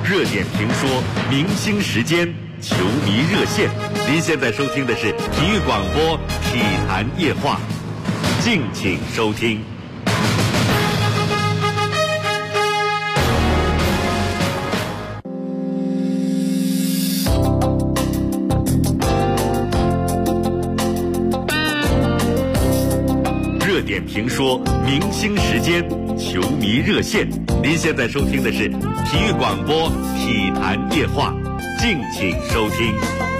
热点评说，明星时间，球迷热线。您现在收听的是体育广播体坛夜话，敬请收听。热点评说，明星时间，球迷热线。您现在收听的是体育广播体坛夜话，敬请收听。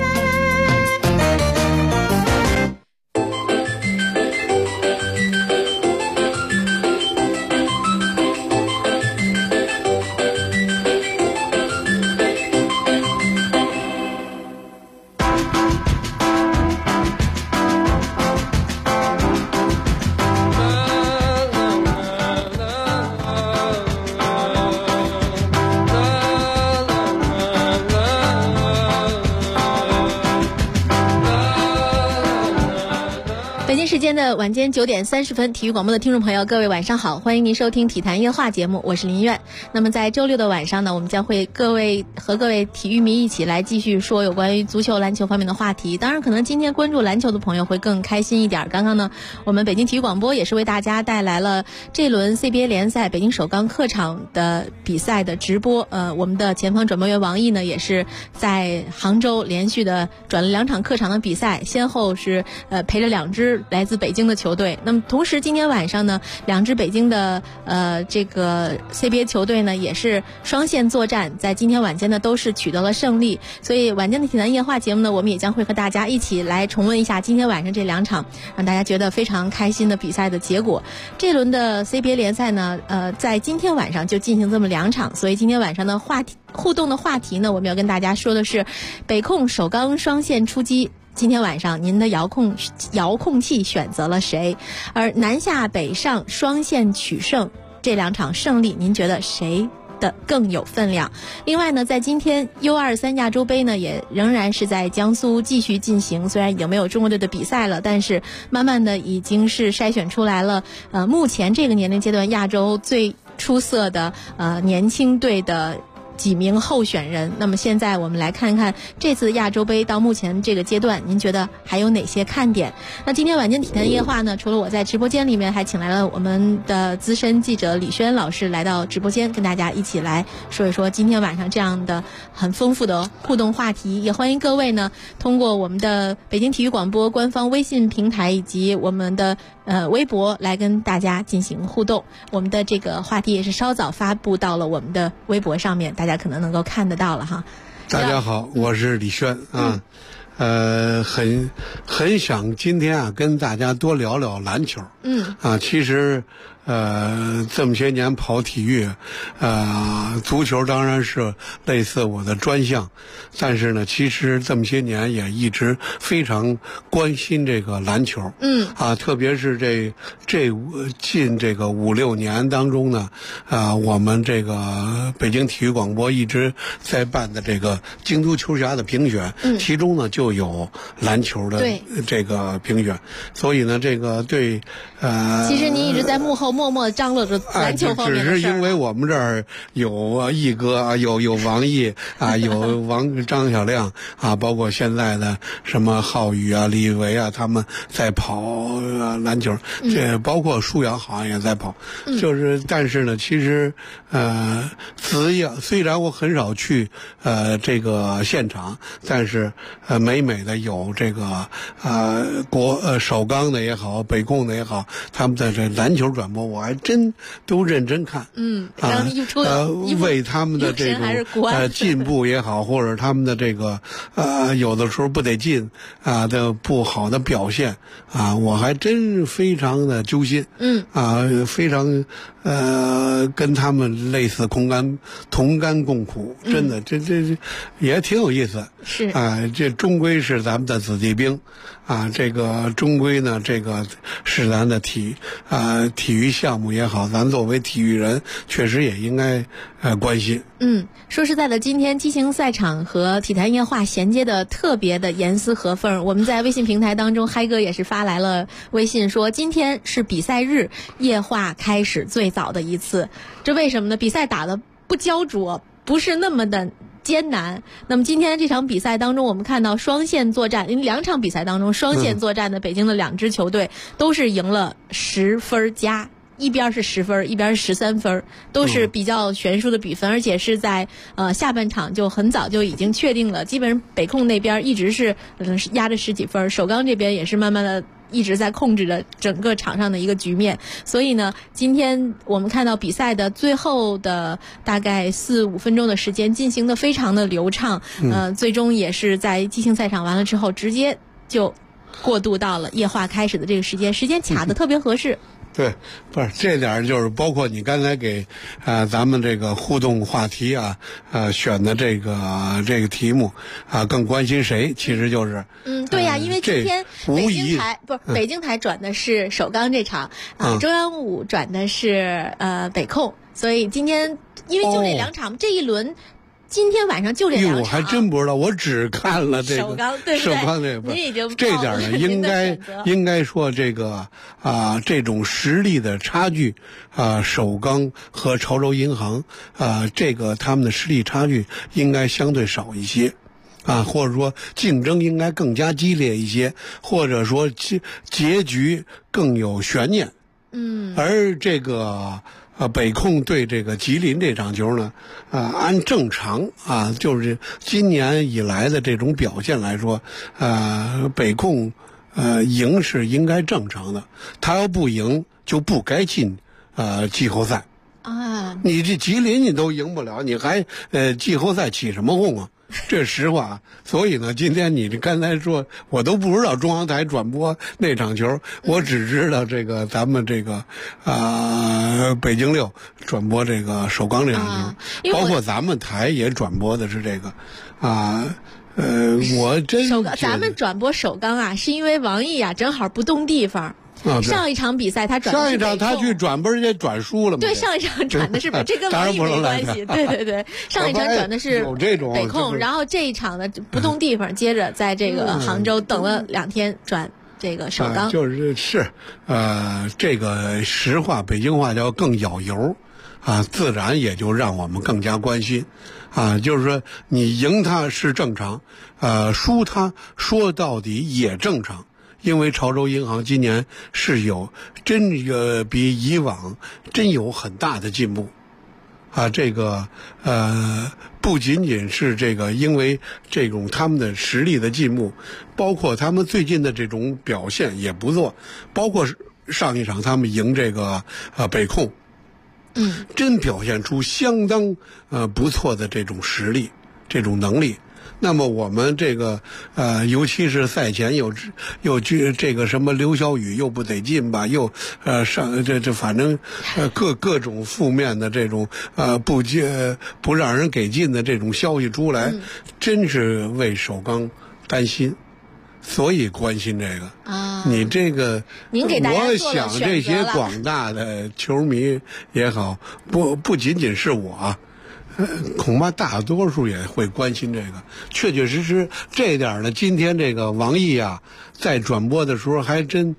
时间的晚间9点30分，体育广播的听众朋友，各位晚上好，欢迎您收听体坛夜话节目，我是林苑。那么在周六的晚上呢，我们将会和各位体育迷一起来继续说有关于足球、篮球方面的话题。当然，可能今天关注篮球的朋友会更开心一点。刚刚呢，我们北京体育广播也是为大家带来了这轮 CBA 联赛北京首钢客场的比赛的直播。我们的前方转播员王毅呢，也是在杭州连续的转了2场客场的比赛，先后是陪着2支来自北京的球队。那么同时今天晚上呢，2支北京的这个 CBA 球队呢也是双线作战，在今天晚间呢都是取得了胜利。所以晚间的体坛夜话节目呢，我们也将会和大家一起来重温一下今天晚上这2场让大家觉得非常开心的比赛的结果。这轮的 CBA 联赛呢在今天晚上就进行这么2场，所以今天晚上的互动的话题呢，我们要跟大家说的是北控首钢双线出击，今天晚上您的遥控器选择了谁？而南下北上双线取胜，这2场胜利您觉得谁的更有分量？另外呢，在今天 U23 亚洲杯呢也仍然是在江苏继续进行，虽然已经没有中国队的比赛了，但是慢慢的已经是筛选出来了目前这个年龄阶段亚洲最出色的年轻队的几名候选人。那么现在我们来看看这次亚洲杯到目前这个阶段，您觉得还有哪些看点？那今天晚间体坛夜话呢，除了我在直播间里面，还请来了我们的资深记者李轩老师来到直播间，跟大家一起来说一说今天晚上这样的很丰富的互动话题。也欢迎各位呢通过我们的北京体育广播官方微信平台以及我们的微博来跟大家进行互动。我们的这个话题也是稍早发布到了我们的微博上面，大家可能能够看得到了哈。 大家好，我是李轩啊。很想今天跟大家多聊聊篮球。其实这么些年跑体育，足球当然是类似我的专项，但是呢，其实这么些年也一直非常关心这个篮球。特别是近这个5-6年当中呢，我们这个北京体育广播一直在办的这个京都球侠的评选，其中呢就有篮球的这个评选，所以呢，这个对其实您一直在幕后默默张罗着篮球方面的事儿。 只是因为我们这儿有毅哥，有王毅啊，有张小亮啊，包括现在的什么浩宇啊、李维啊，他们在跑篮球，这包括舒阳好像也在跑。但是呢，其实虽然我很少去这个现场，但是每的有这个首钢的也好，北控的也好，他们在这篮球转播，我还真都认真看。为他们的这种进步也好，或者他们的这个有的时候不得进的不好的表现我还真非常的揪心。非常跟他们类似同甘共苦，真的这也挺有意思。 是这终归是咱们的子弟兵这个终归呢，这个是咱的体育项目也好，咱作为体育人确实也应该关心。 说实在的，今天激情赛场和体坛夜话衔接的特别的严丝合缝。我们在微信平台当中，嗨哥也是发来了微信说，今天是比赛日，夜话开始最早的一次。这为什么呢？比赛打得不焦灼， 不是那么的艰难。那么今天这场比赛当中，我们看到双线作战，因为2场比赛当中双线作战的北京的2支球队都是赢了10分加。一边是10分，一边是13分，都是比较悬殊的比分，而且是在下半场就很早就已经确定了，基本上北控那边一直是压着10几分，首钢这边也是慢慢的一直在控制着整个场上的一个局面。所以呢，今天我们看到比赛的最后的大概4-5分钟的时间进行的非常的流畅，最终也是在即兴赛场完了之后，直接就过渡到了液化开始的这个时间卡得特别合适。 对，不是这点就是包括你刚才给咱们这个互动话题啊选的这个题目啊，更关心谁？其实就是对呀，因为今天北京台转的是首钢这场中央5转的是北控，所以今天因为就这2场这一轮。今天晚上就这2场， 我还真不知道，我只看了这个首钢，对不对？ 首钢这您已经这点呢，应该说这个这种实力的差距首钢和潮州银行这个他们的实力差距应该相对少一些。或者说竞争应该更加激烈一些，或者说结局更有悬念。而这个北控对这个吉林这场球呢，按正常就是今年以来的这种表现来说，北控赢是应该正常的，他要不赢就不该进季后赛你这吉林你都赢不了，你还季后赛起什么哄啊？这是实话。所以呢，今天你刚才说，我都不知道中央台转播那场球，我只知道这个咱们这个北京6转播这个首钢这场球，包括咱们台也转播的是这个我真咱们转播首钢是因为王毅正好不动地方。上一场比赛他转的是北控， 上一场他去转不是也转输了吗？ 对，上一场转的是这跟王毅没关系。对，上一场转的是北控，然后这一场呢不动地方，接着在这个杭州等了2天转这个首钢。这个实话，北京话叫更咬油自然也就让我们更加关心就是说你赢他是正常，输他说到底也正常。因为潮州银行今年是比以往真有很大的进步这个不仅仅是这个因为这种他们的实力的进步，包括他们最近的这种表现也不错，包括上一场他们赢这个北控真表现出相当不错的这种实力这种能力。那么我们这个尤其是赛前又这个什么刘晓宇又不得劲吧，又反正各种负面的这种不让人给劲的这种消息出来，真是为首钢担心，所以关心这个你这个， 您给大家我想这些广大的球迷也好，不仅仅是我。恐怕大多数也会关心这个，确确实实这一点呢。今天这个王毅在转播的时候还真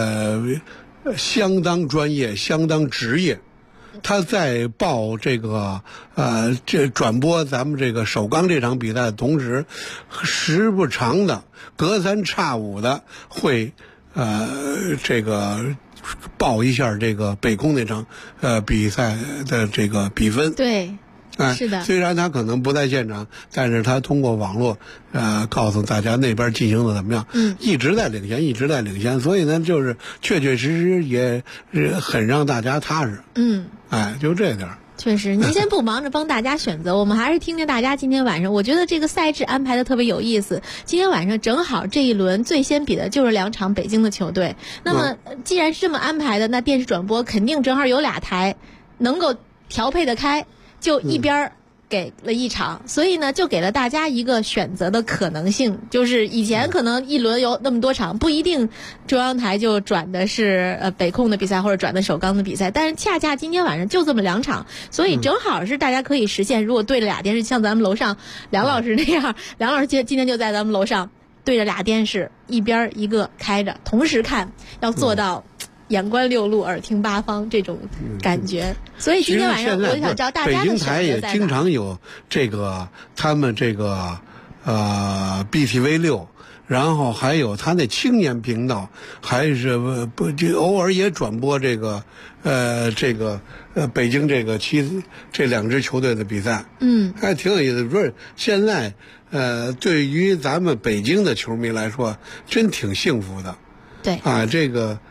相当专业，相当职业。他在报这个这转播咱们这个首钢这场比赛的同时，时不常的隔三差五的会这个报一下这个北控那场比赛的这个比分。 对。是的， 虽然他可能不在现场，但是他通过网络告诉大家那边进行的怎么样，一直在领先，所以呢就是确确实实也很让大家踏实。就这点。 确实，您先不忙着帮大家选择，我们还是听听大家今天晚上。我觉得这个赛制安排的特别有意思。今天晚上正好这一轮最先比的就是2场北京的球队。那么既然是这么安排的，那电视转播肯定正好有2台能够调配得开。就一边给了1场，所以呢就给了大家一个选择的可能性，就是以前可能一轮有那么多场，不一定中央台就转的是北控的比赛或者转的首钢的比赛，但是恰恰今天晚上就这么2场，所以正好是大家可以实现，如果对着俩电视，像咱们楼上梁老师那样，梁老师今天就在咱们楼上对着俩电视，一边一个开着，同时看，要做到眼观六路，耳听八方这种感觉。所以今天晚上我想知道大家的选择在哪。 北京台也经常有这个他们这个BTV6。然后还有他那青年频道，还是不就偶尔也转播这个北京这两支球队的比赛，还挺有意思。不是现在对于咱们北京的球迷来说，真挺幸福的。 对啊，这个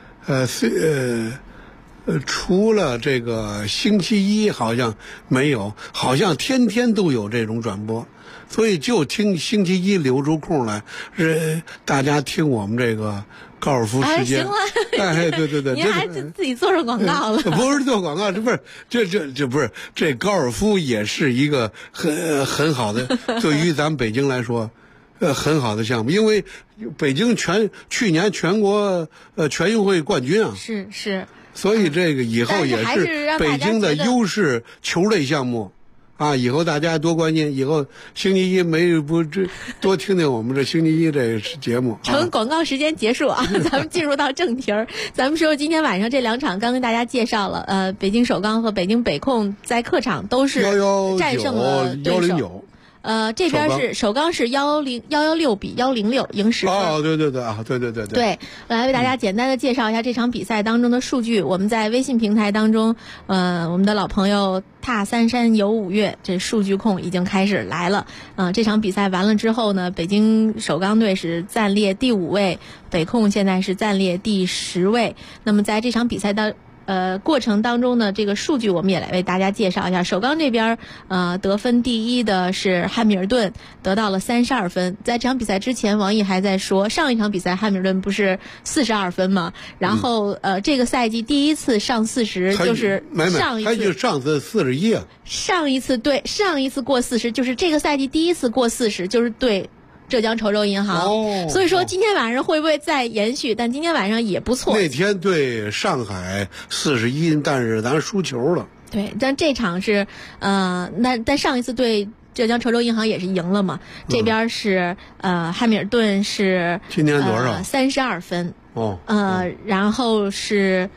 除了这个星期一好像没有，好像天天都有这种转播。所以就听星期一留出空来，大家听我们这个高尔夫时间。 行了， 哎，对， 您还自己做上广告了？ 不是做广告，这不是这不是这高尔夫也是一个很好的，对于咱们北京来说，很好的项目，因为北京去年全国全运会冠军啊， 是， 所以这个以后也是北京的优势球类项目。啊，以后大家多关心，以后星期一多听听我们这星期一这节目。 成广告时间结束啊，咱们进入到正题儿。咱们说今天晚上这两场，刚跟大家介绍了，北京首钢和北京北控在客场都是战胜了对手。这边是首钢是116比106赢10分。 哦，对啊，对。 对，来为大家简单的介绍一下这场比赛当中的数据。我们在微信平台当中，我们的老朋友踏三山游5月这数据控已经开始来了。这场比赛完了之后呢，北京首钢队是暂列第5位，北控现在是暂列第10位。那么在这场比赛的过程当中呢，这个数据我们也来为大家介绍一下。首钢这边得分第一的是汉密尔顿，得到了32分。在这场比赛之前，王毅还在说，上一场比赛汉密尔顿不是42分吗？然后这个赛季第一次上40，就是上一次， 他就上次41啊。 上一次过40，就是这个赛季第一次过40，就是对浙江稠州银行，所以说今天晚上会不会再延续？但今天晚上也不错。 那天对上海41，但是咱输球了。 对，但这场是但上一次对浙江稠州银行也是赢了嘛。这边是汉密尔顿是今天多少 ？32分。然后是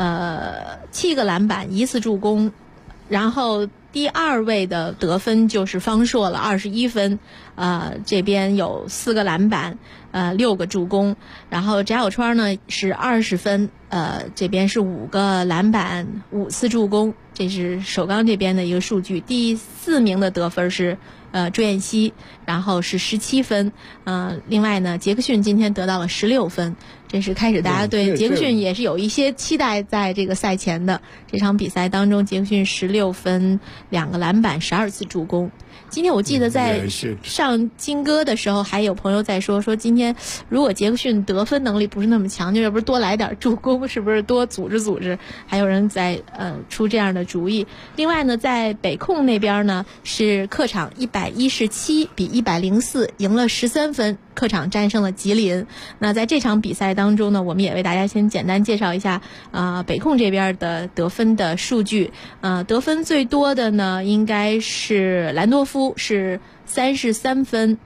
7个篮板，1次助攻，然后第2位的得分就是方硕了，21分，这边有4个篮板，6个助攻，然后翟小川呢是20分，这边是5个篮板，5次助攻，这是首钢这边的一个数据。第4名的得分是朱彦西，然后是17分，另外呢杰克逊今天得到了16分，这是开始大家对杰克逊也是有一些期待，在这个赛前的这场比赛当中，杰克逊16分，2个篮板，12次助攻。今天我记得在上金歌的时候，还有朋友在说今天如果杰克逊得分能力不是那么强，就要不是多来点助攻，是不是多组织？还有人在出这样的主意。另外呢，在北控那边呢是客场117比104赢了13分，客场战胜了吉林。那在这场比赛当中呢，我们也为大家先简单介绍一下北控这边的得分的数据。得分最多的呢应该是兰多夫，是33分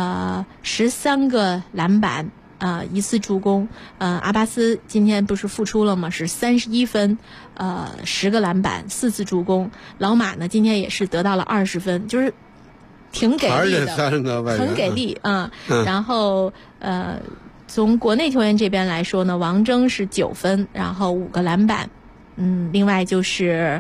，13个篮板，1次助攻。阿巴斯今天不是复出了吗？是31分，10个篮板，4次助攻。老马呢今天也是得到了20分，就是挺给力的，很给力啊。然后从国内球员这边来说呢，王铮是9分，然后5个篮板。另外就是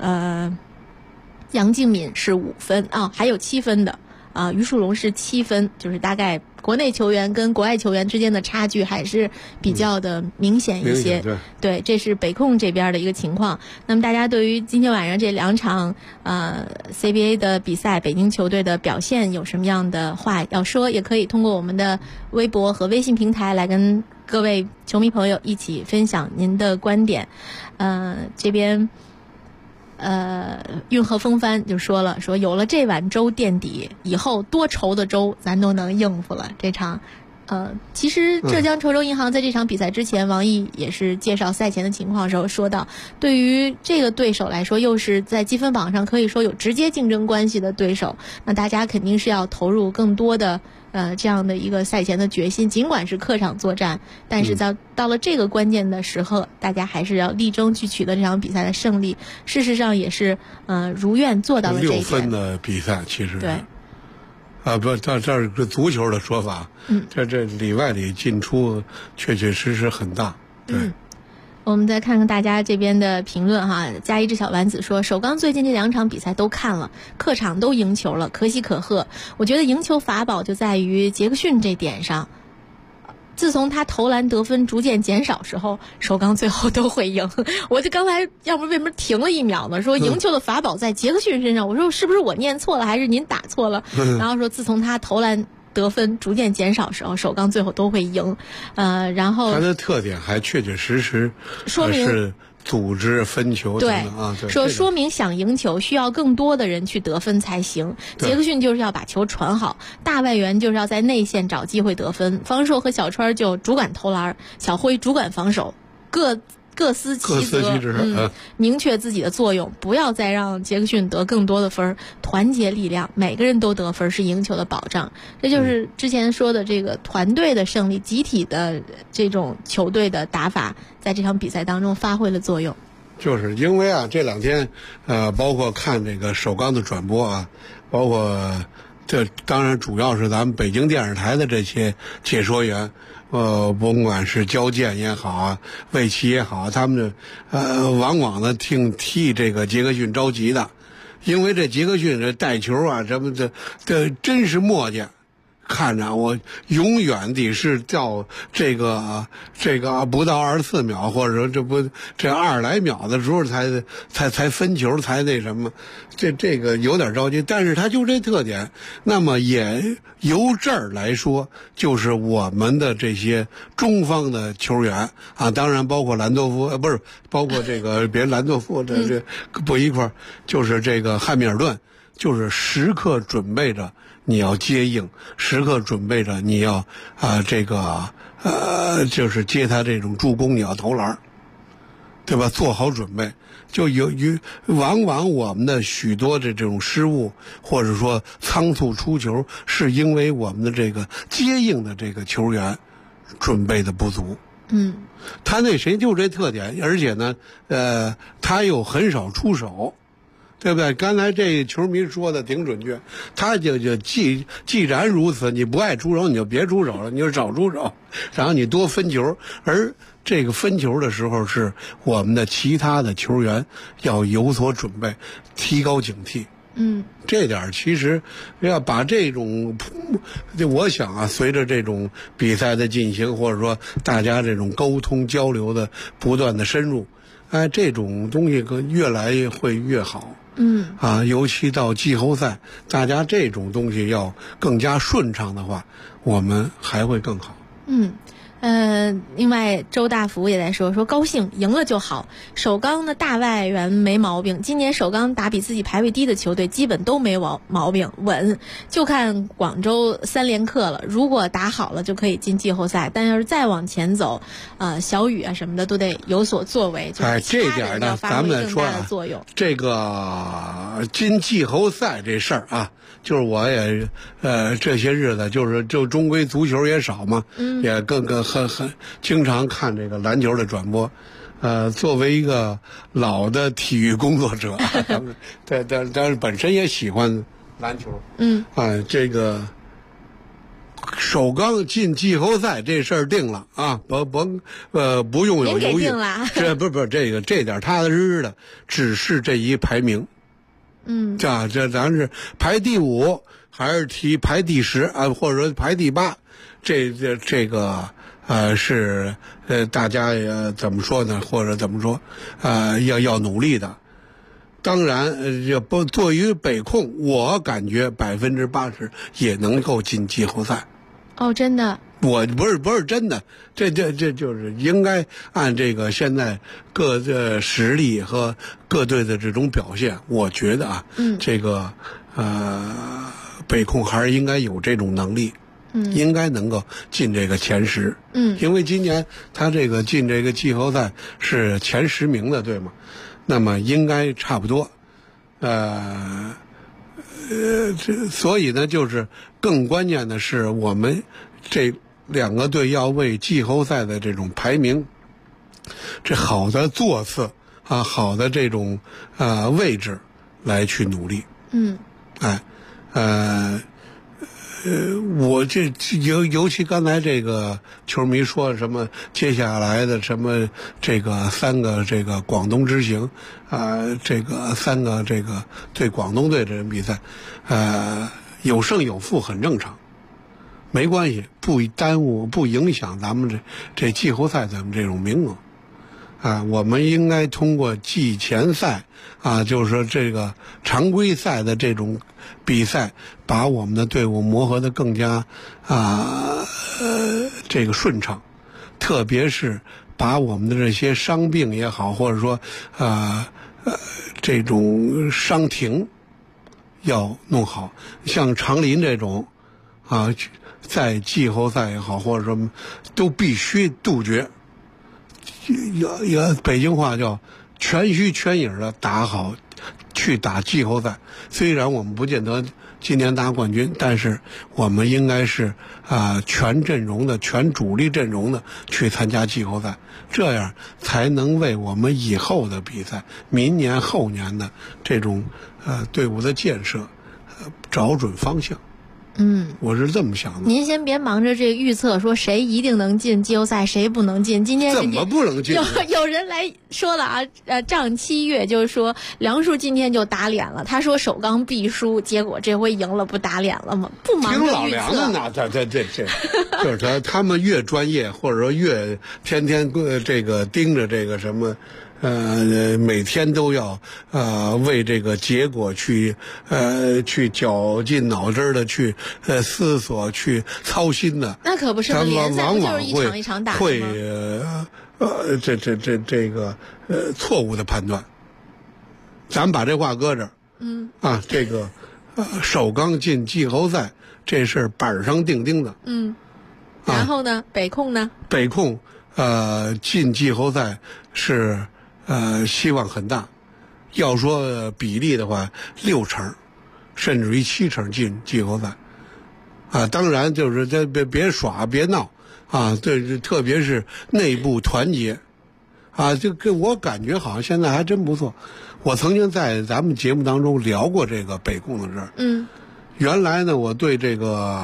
杨敬敏是5分还有7分的于树龙是7分，就是大概国内球员跟国外球员之间的差距还是比较的明显一些。对，这是北控这边的一个情况。那么大家对于今天晚上这2场CBA 的比赛，北京球队的表现有什么样的话要说，也可以通过我们的微博和微信平台来跟各位球迷朋友一起分享您的观点。这边运河风帆就说了，说有了这碗粥垫底，以后多稠的粥咱都能应付了。这场其实浙江稠州银行在这场比赛之前，王毅也是介绍赛前的情况的时候说到，对于这个对手来说，又是在积分榜上可以说有直接竞争关系的对手，那大家肯定是要投入更多的这样的一个赛前的决心，尽管是客场作战，但是到了这个关键的时候，大家还是要力争去取得这场比赛的胜利。事实上也是如愿做到了这一点。6 分的比赛其实对。 不，这是足球的说法。这里外里进出确确实实很大。对。 我们再看看大家这边的评论哈。加一只小丸子说，首钢最近这2场比赛都看了，客场都赢球了，可喜可贺。我觉得赢球法宝就在于杰克逊这点上。自从他投篮得分逐渐减少时候，首钢最后都会赢。我就刚才要不为什么停了1秒呢？说赢球的法宝在杰克逊身上，我说是不是我念错了，还是您打错了？然后说自从他投篮得分逐渐减少时候，首钢最后都会赢。然后他的特点还确确实实说明是组织分球等等啊，对， 说明想赢球需要更多的人去得分才行。杰克逊就是要把球传好，大外援就是要在内线找机会得分，方硕和小川就主管投篮，小辉主管防守，各司其职，明确自己的作用，不要再让杰克逊得更多的分，团结力量，每个人都得分是赢球的保障。这就是之前说的这个团队的胜利，集体的这种球队的打法，在这场比赛当中发挥了作用。 就是因为啊，这2天包括看这个首钢的转播啊，包括这当然主要是咱们北京电视台的这些解说员。甭管是焦健也好啊，魏奇也好，他们往往呢替这个杰克逊着急的，因为这杰克逊这带球啊，什么这真是磨叽，看着我永远得是到这个不到24秒，或者说这20来秒的时候才分球，才那什么，这个有点着急，但是他就这特点。那么也由这儿来说，就是我们的这些中方的球员啊，当然包括兰多夫，不是包括这个别兰多夫，这不一块儿，就是这个汉密尔顿，就是时刻准备着你要接应，时刻准备着你要就是接他这种助攻，你要投篮，对吧？做好准备。就往往我们的许多的这种失误，或者说仓促出球，是因为我们的这个接应的这个球员准备的不足。他那谁就这特点，而且呢，他又很少出手。对不对？刚才这球迷说的挺准确，他就既然如此，你不爱出手你就别出手了，你就少出手，然后你多分球。而这个分球的时候，是我们的其他的球员要有所准备，提高警惕。这点其实要把这种，我想啊，随着这种比赛的进行，或者说大家这种沟通交流的不断的深入，这种东西越来会越好。尤其到季后赛，大家这种东西要更加顺畅的话，我们还会更好。 另外周大福也在说高兴，赢了就好。首钢的大外援没毛病，今年首钢打比自己排位低的球队基本都没毛病，稳。就看广州3连客了，如果打好了就可以进季后赛，但要是再往前走，小雨啊什么的都得有所作为。 这点呢，咱们说啊，这个进季后赛这事儿啊，就是我也这些日子就中规足球也少嘛，也更很经常看这个篮球的转播，作为一个老的体育工作者，但是本身也喜欢篮球，这个首钢进季后赛这事儿定了啊，不用有犹豫，这不是这点踏踏实实的，只是这一排名，这咱是排第5还是排第10啊，或者说排第8，这个。是大家也怎么说呢？或者怎么说？要努力的。当然，对于北控，我感觉80%也能够进季后赛。 真的？ 我不是真的，这就是应该按这个现在各的实力和各队的这种表现，我觉得啊，这个北控还是应该有这种能力。 应该能够进这个前10。因为今年他这个进这个季后赛是前10名的，对吗？那么应该差不多。所以呢，就是更关键的是，我们这2个队要为季后赛的这种排名，这好的座次啊，好的这种位置来去努力。我尤其刚才这个球迷说什么接下来的什么这个3个这个广东之行这个3个这个对广东队这人比赛，有胜有负很正常，没关系，不耽误不影响咱们这季后赛咱们这种名额。我们应该通过季前赛就是说这个常规赛的这种比赛，把我们的队伍磨合得更加这个顺畅，特别是把我们的这些伤病也好，或者说这种伤停要弄好，像长林这种在季后赛也好，或者说都必须杜绝。北京话叫全虚全影的打好，去打季后赛。虽然我们不见得今年拿冠军，但是我们应该是全阵容的、全主力阵容的去参加季后赛，这样才能为我们以后的比赛、明年后年的这种队伍的建设找准方向。我是这么想的。 您先别忙着这个预测说谁一定能进季后赛，谁不能进。今天怎么不能进？ 有人来说了丈七月就是说梁叔今天就打脸了，他说首钢必输，结果这回赢了，不打脸了吗？不忙着预测。 挺老梁的呢，这就是他们越专业，或者说越天天这个盯着这个什么。每天都要为这个结果去绞尽脑汁的去思索、去操心的。 那可不是吗？联赛不就是一场一场打的吗？ 会这个错误的判断。咱们把这话搁这儿。这个首钢进季后赛这事板上钉钉的。 然后呢，北控呢？ 北控进季后赛是。希望很大，要说比例的话，6成，甚至于7成进季后赛，当然就是这别耍别闹对，特别是内部团结，这个我感觉好像现在还真不错。我曾经在咱们节目当中聊过这个北控的事儿。原来呢，我对这个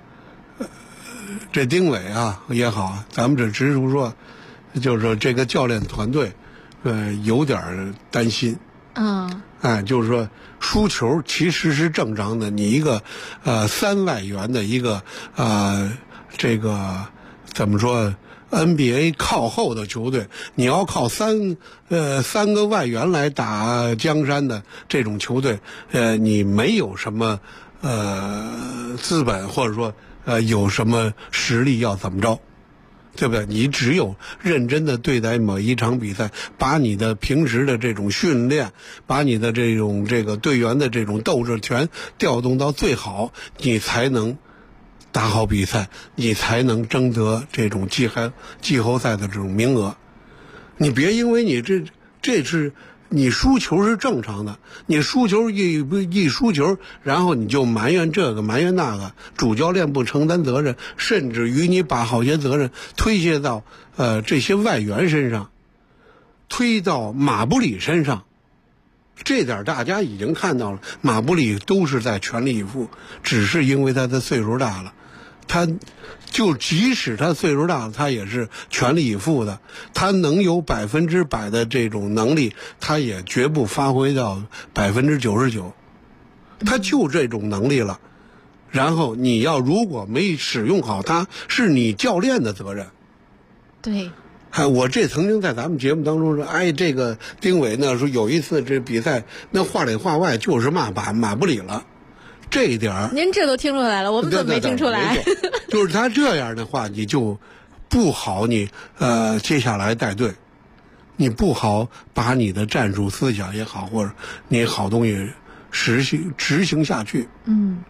这丁伟也好，咱们这直说说，就是说这个教练团队。有点担心，就是说输球其实是正常的。你一个3外援的一个这个怎么说 NBA 靠后的球队，你要靠3个外援来打江山的这种球队，你没有什么资本，或者说有什么实力要怎么着？对不对？你只有认真的对待每一场比赛，把你的平时的这种训练，把你的这个队员的这种斗志全调动到最好，你才能打好比赛，你才能争得这种季后赛的这种名额。你别因为你这是你输球是正常的，你输球一输球，然后你就埋怨这个埋怨那个，主教练不承担责任，甚至于你把好些责任推卸到这些外援身上，推到马布里身上。这点大家已经看到了，马布里都是在全力以赴，只是因为他的岁数大了，他就即使他岁数大了，他也是全力以赴的。他能有100%的这种能力，他也绝不发挥到99%，他就这种能力了。然后你要如果没使用好他，是你教练的责任。 对。 我这曾经在咱们节目当中说，这个丁伟呢说有一次这比赛那话里话外就是骂马布里了。这一点您这都听出来了，我们怎么没听出来？ 就是他这样的话，你就不好你接下来带队，你不好把你的战术思想也好，或者你好东西执行下去。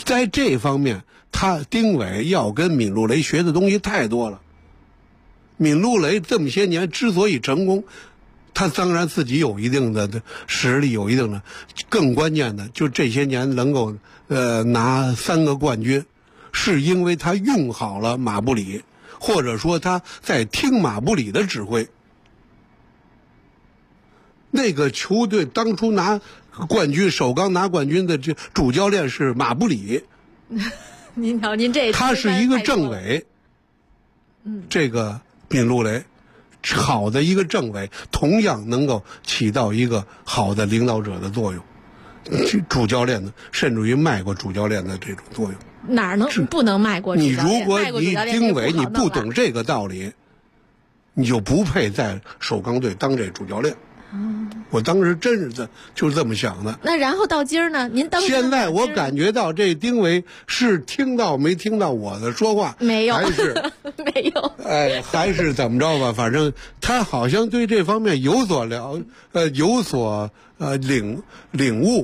在这方面，丁伟要跟闵陆雷学的东西太多了。闵陆雷这么些年之所以成功，他当然自己有一定的实力，有一定的，更关键的就这些年能够拿3个冠军，是因为他用好了马布里，或者说他在听马布里的指挥。那个球队当初拿冠军，首钢拿冠军的这主教练是马布里。 您瞧，您这他是一个政委。这个闵陆雷好的一个政委，同样能够起到一个好的领导者的作用。主教练呢，甚至于迈过主教练的这种作用。 哪儿能不能迈过主教练？ 你如果你丁伟你不懂这这个道理，你就不配在首钢队当这主教练。我当时真是就是这么想的。 那然后到今儿呢？您当时现在我感觉到这丁伟是听到没听到我的说话？ 没有， 还是没有？ 还是怎么着吧？反正他好像对这方面有所领悟。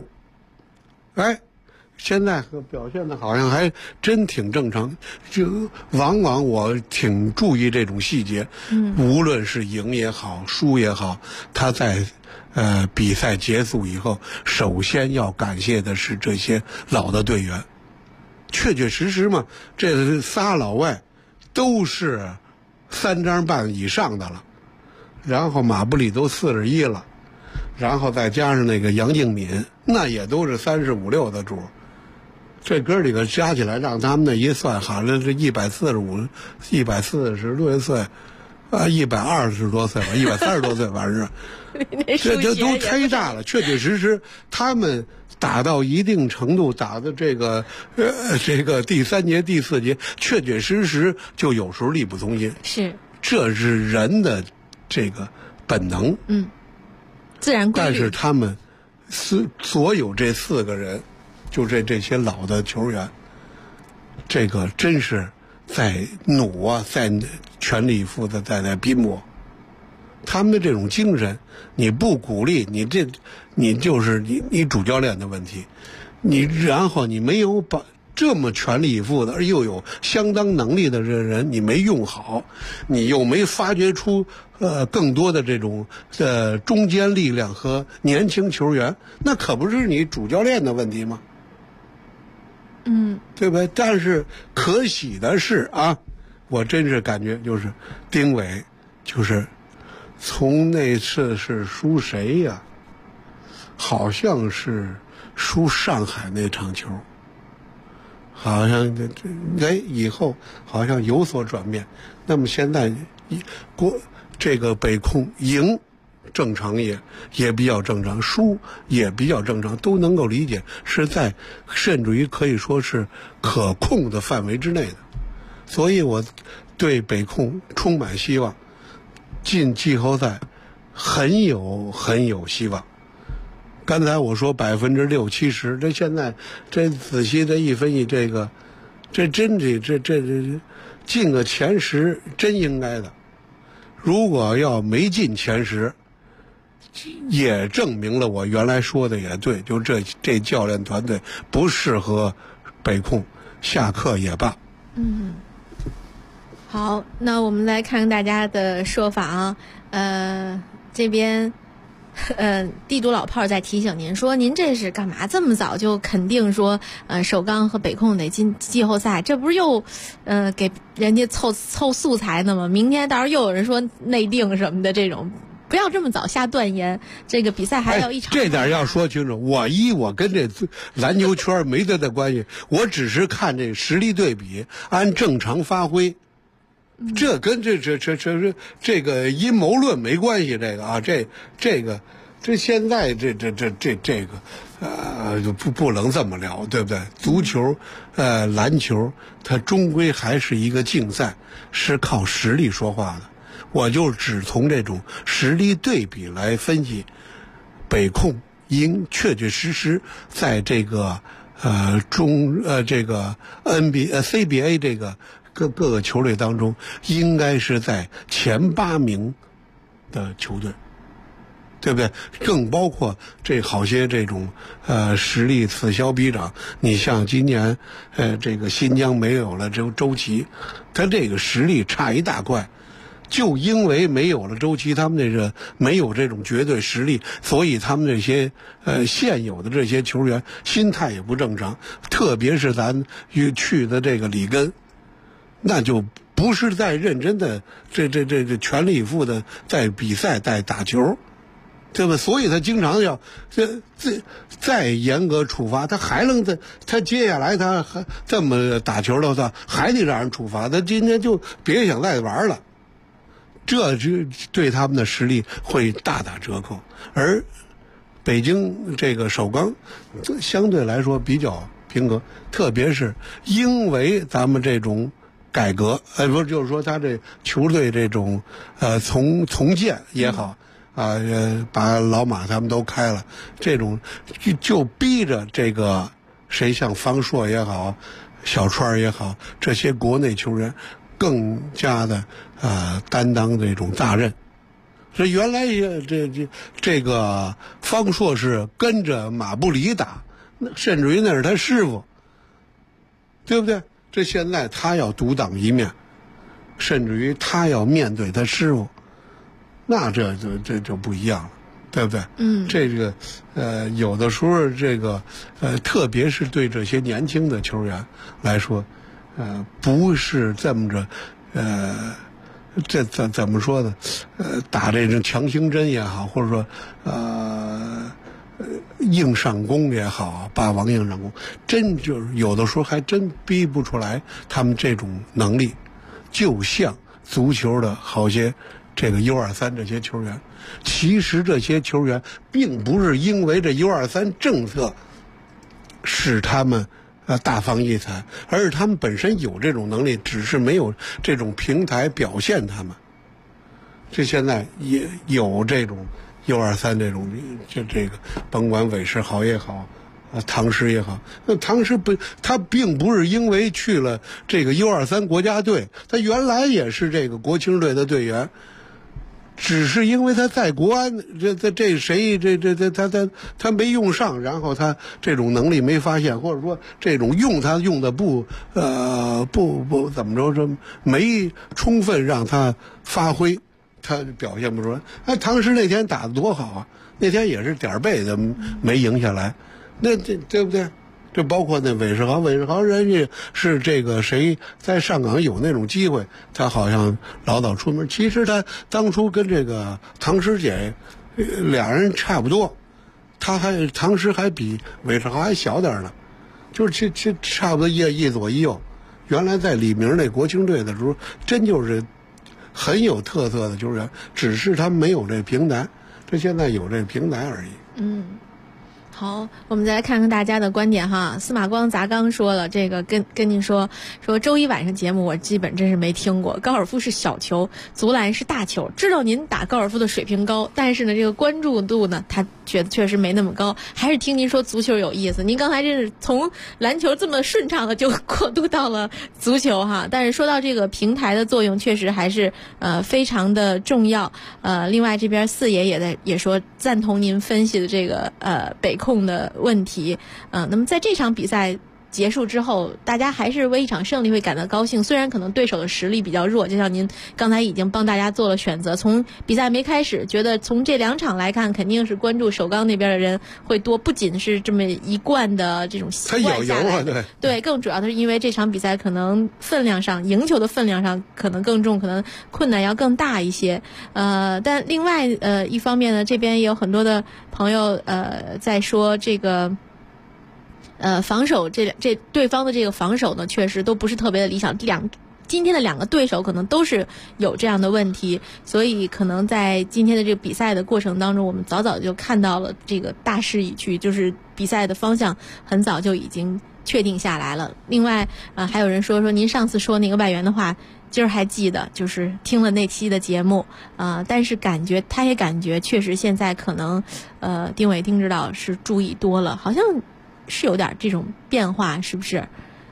现在表现的好像还真挺正常，就往往我挺注意这种细节。无论是赢也好，输也好，他在比赛结束以后，首先要感谢的是这些老的队员。确确实实嘛，这仨老外都是3张半以上的了，然后马布里都41了，然后再加上那个杨敬敏，那也都是35、36的主。这哥几个加起来，让他们那一算，好像是140多岁，120多岁吧，130多岁，反正这都忒大了。确确实实，他们打到一定程度，打的这个第3节、第4节，确确实实就有时候力不从心。 是， 这是人的这个本能， 自然规律。 但是他们所有这4个人。就这些老的球员，这个真是在努啊，在全力以赴的在拼搏。他们的这种精神，你不鼓励你就是你主教练的问题。然后你没有把这么全力以赴的，而又有相当能力的人，你没用好，你又没发掘出更多的这种中坚力量和年轻球员，那可不是你主教练的问题吗？对吧？但是可喜的是啊，我真是感觉就是丁伟，就是从那次是输谁呀？好像是输上海那场球，好像以后好像有所转变。那么现在这个北控赢正常也比较正常，输也比较正常，都能够理解，是在甚至于可以说是可控的范围之内的。所以我对北控充满希望，进季后赛很有希望。刚才我说60%、70%，这现在这仔细的一分析，这进个前10真应该的。如果要没进前10，也证明了我原来说的也对，就这教练团队不适合北控，下课也罢。 好，那我们来看看大家的说法啊。这边地主老炮在提醒您说，您这是干嘛这么早就肯定说首钢和北控得进季后赛？这不是又给人家凑素材呢吗？明天到时候又有人说内定什么的，这种不要这么早下断言。这个比赛还要一场。 这点要说清楚，我跟这篮球圈没得关系，我只是看这实力对比，按正常发挥。这跟这个阴谋论没关系，这个啊，这现在这个就不能这么聊，对不对？足球篮球它终归还是一个竞赛，是靠实力说话的。我就只从这种实力对比来分析，北控确确实实在这个这个 CBA 这个各个球队当中，应该是在前8名的球队。 对不对？更包括这好些这种实力此消彼长。你像今年这个新疆没有了周琦，他这个实力差一大块。就因为没有了周琦，他们这个没有这种绝对实力，所以他们这些现有的这些球员心态也不正常。特别是咱去的这个里根，那就不是在认真的这全力以赴的在比赛在打球，对吧？所以他经常要再严格处罚，他还能他接下来他还这么打球的话，还得让人处罚，他今天就别想再玩了。这就对他们的实力会大打折扣，而北京这个首钢相对来说比较平和，特别是因为咱们这种改革，不是就是说他这球队这种重建也好把老马他们都开了，这种就逼着这个谁像方硕也好，小川也好，这些国内球员更加的担当这种大任。所以原来这个方硕是跟着马布里打，甚至于那是他师傅，对不对？这现在他要独当一面，甚至于他要面对他师傅，那这就不一样了，对不对？这个有的时候这个特别是对这些年轻的球员来说，不是这么着，这怎么说呢？打这种强行针也好，或者说硬上弓也好，霸王硬上弓，真就是有的时候还真逼不出来他们这种能力。就像足球的好些这个 U23 这些球员，其实这些球员并不是因为这 U23 政策使他们大放异彩，而是他们本身有这种能力，只是没有这种平台表现他们。这现在也有这种 U23 这种这个甭管韦世豪也好，唐诗也好，那唐诗他并不是因为去了这个 U23 国家队，他原来也是这个国青队的队员，只是因为他在国安这谁他没用上，然后他这种能力没发现，或者说这种他用的不怎么着，这没充分让他发挥，他表现不出来。唐诗那天打得多好啊，那天也是点背的没赢下来，那这对不对？这包括那韦世豪人家是这个谁在上港有那种机会，他好像老早出门。其实他当初跟这个唐诗姐俩人差不多，唐诗还比韦世豪还小点呢，就是差不多一左一右。原来在李明那国青队的时候，真就是很有特色的球员，只是他没有这平台，这现在有这平台而已。 好，我们再来看看大家的观点哈。司马光砸缸说了，这个跟您说周一晚上节目我基本真是没听过。高尔夫是小球，足篮是大球。知道您打高尔夫的水平高，但是呢，这个关注度呢，他觉得确实没那么高。还是听您说足球有意思。您刚才真是从篮球这么顺畅的就过渡到了足球哈。但是说到这个平台的作用，确实还是非常的重要。另外这边四爷也说赞同您分析的这个北控的问题。那么在这场比赛结束之后，大家还是为一场胜利会感到高兴，虽然可能对手的实力比较弱，就像您刚才已经帮大家做了选择，从比赛没开始觉得从这两场来看，肯定是关注首钢那边的人会多，不仅是这么一贯的这种习惯下来，对，更主要的是因为这场比赛可能分量上赢球的分量上可能更重，可能困难要更大一些。但另外一方面呢，这边也有很多的朋友在说这个防守这对方的这个防守呢，确实都不是特别的理想。今天的两个对手可能都是有这样的问题，所以可能在今天的这个比赛的过程当中，我们早早就看到了这个大势已去，就是比赛的方向很早就已经确定下来了。另外还有人说您上次说那个外援的话，今儿还记得，就是听了那期的节目但是他也感觉确实现在可能丁指导是注意多了，好像是有点这种变化，是不是？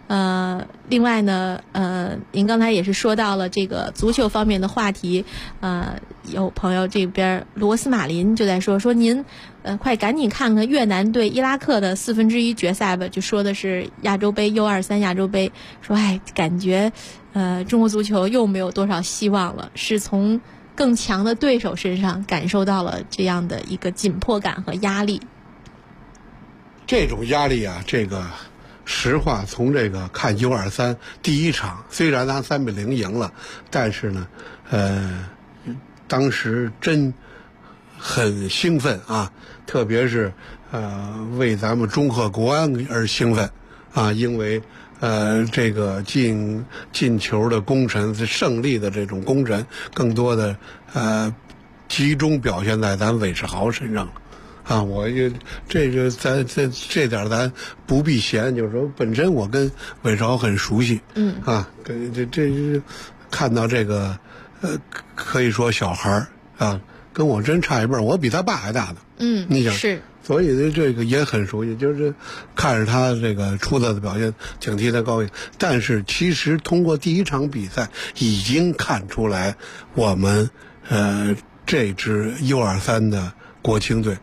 另外呢，您刚才也是说到了这个足球方面的话题，有朋友这边罗斯马林就在说您，快赶紧看看越南对伊拉克的1/4决赛吧，就说的是亚洲杯 U23 亚洲杯，说感觉，中国足球又没有多少希望了，是从更强的对手身上感受到了这样的一个紧迫感和压力。 这种压力啊，这个实话，从这个看 U23 第一场，虽然咱3-0赢了，但是呢，当时真很兴奋啊，特别是为咱们中赫国安而兴奋啊，因为这个进球的功臣，胜利的这种功臣，更多的集中表现在咱韦世豪身上了。啊，我就这个这点咱不避嫌，就是说本身我跟韦世豪很熟悉，这看到这个可以说小孩儿啊，跟我真差一辈儿，我比他爸还大呢。你想是， 所以这个也很熟悉，就是看着他这个出色的表现，挺替他高兴。但是其实通过第一场比赛已经看出来，我们这支 U23 的国青队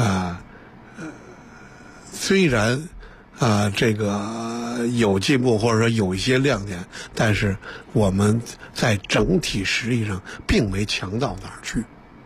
虽然这个有进步或者说有一些亮点，但是我们在整体实力上并没强到哪儿去。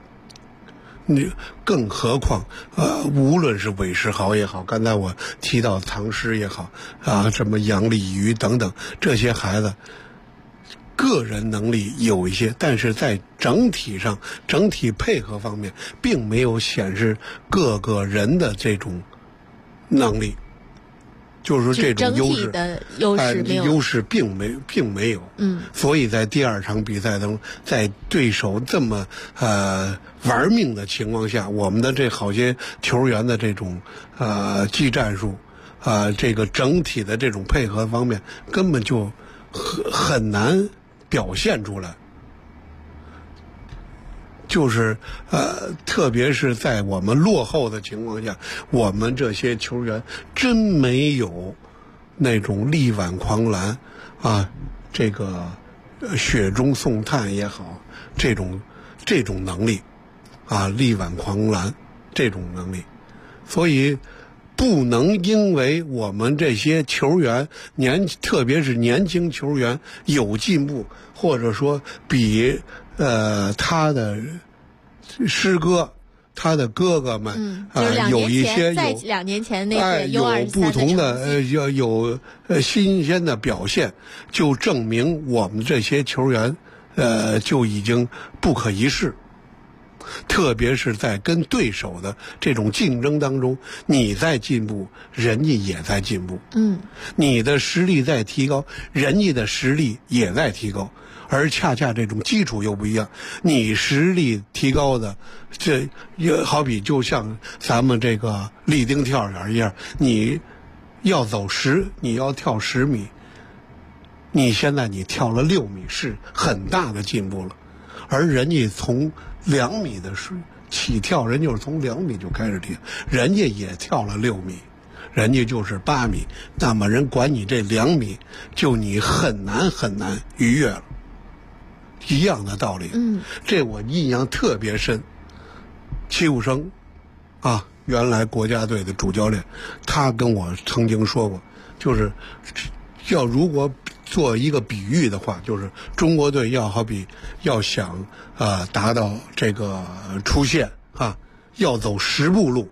更何况无论是韦世豪也好，刚才我提到唐诗也好什么杨礼瑜等等，这些孩子个人能力有一些，但是在整体上整体配合方面并没有显示各个人的这种能力，就是说这种优势的优势并没有。所以在第二场比赛当中，在对手这么玩命的情况下，我们的这好些球员的这种技战术这个整体的这种配合方面根本就很难表现出来，就是特别是在我们落后的情况下，我们这些球员真没有那种力挽狂澜这个雪中送炭也好，这种能力力挽狂澜这种能力，所以不能因为我们这些球员特别是年轻球员有进步，或者说比他的师哥他的哥哥们有一些在2年前那个 U23 有不同的有新鲜的表现，就证明我们这些球员就已经不可一世。特别是在跟对手的这种竞争当中，你在进步，人家也在进步。你的实力在提高，人家的实力也在提高，而恰恰这种基础又不一样。你实力提高的，这也好比就像咱们这个立定跳远一样，你要你要跳10米，你现在你跳了6米，是很大的进步了。而人家从2米的起跳，人就是从2米就开始跳，人家也跳了6米，人家就是8米，那么人管你这2米，就你很难逾越了，一样的道理。这我印象特别深。戚务生原来国家队的主教练，他跟我曾经说过，就是如果做一个比喻的话，就是中国队要想达到这个出线要走10步路。